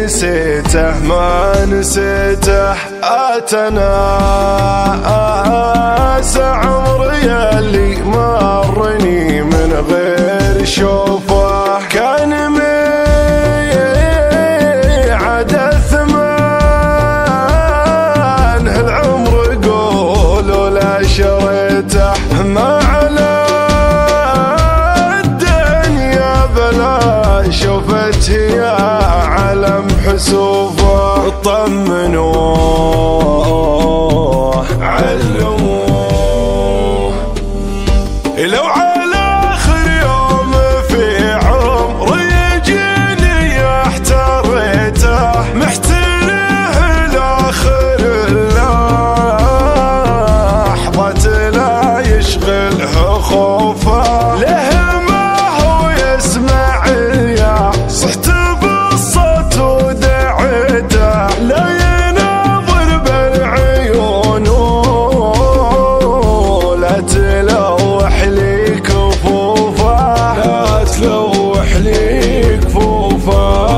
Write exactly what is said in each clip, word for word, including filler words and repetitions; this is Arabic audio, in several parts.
نسيته ما نسيته أتناسى عمري اللي مرني من غير شوفه كان ميعاد ثمان هالعمر قولوا لا شريته ما على الدنيا بلا شوفت يا علم حسوفه طمنوه علموه لو على آخر يوم في عمري يجيني احتريته محتره لآخر اللحظة لا يشغله خوفه له ما هو يسمع يا صحت بالصوت ودعيته لا يناظر بالعيون لا تلوح لي كفوفه لا تلوح لي كفوفه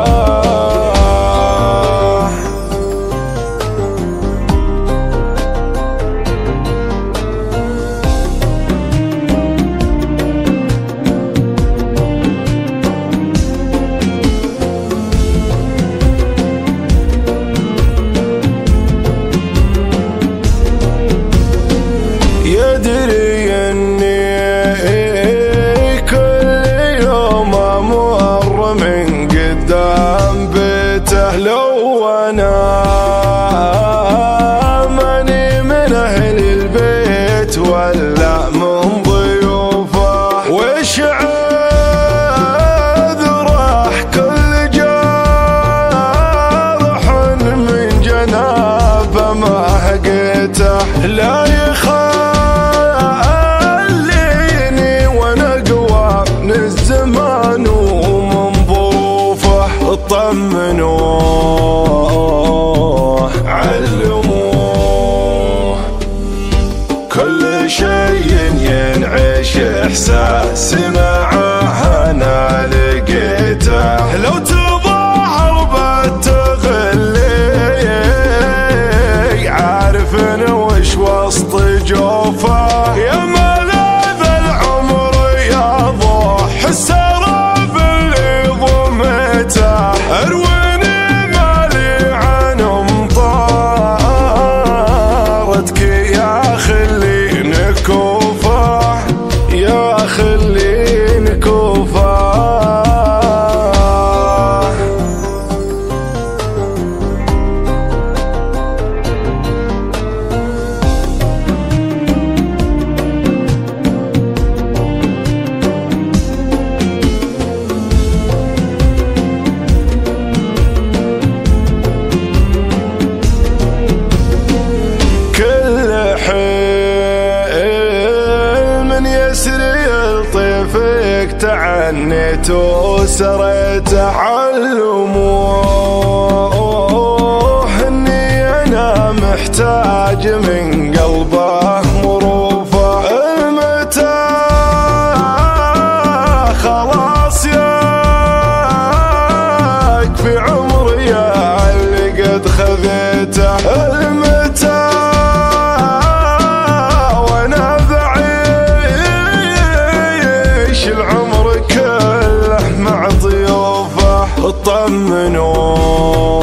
يدري اني كل يوم امر من قدام بيته لو انا ماني من اهل البيت ولا من ضيوفه وش عذره كل جارح من جنابه ما هقيته لا يخاف الزمان ومن ظروفه طمنوه علموه كل شيء ينعش احساس معاه انا لقيته لو تظاهر بالتغلي عارف انه وش وسط جوفه يا ملاذ العمر يا السراب اللي ضميته ارويني مالي عن امطارتك يا خليني كوفه يا خليني كوفه تعنيت وسريت علموه اني انا محتاج من قلبه مروفه المتى خلاص يكفي عمري يا اللي قد خذيته المتى وانا بعيش العمر كله مع ضيوفه طمنوه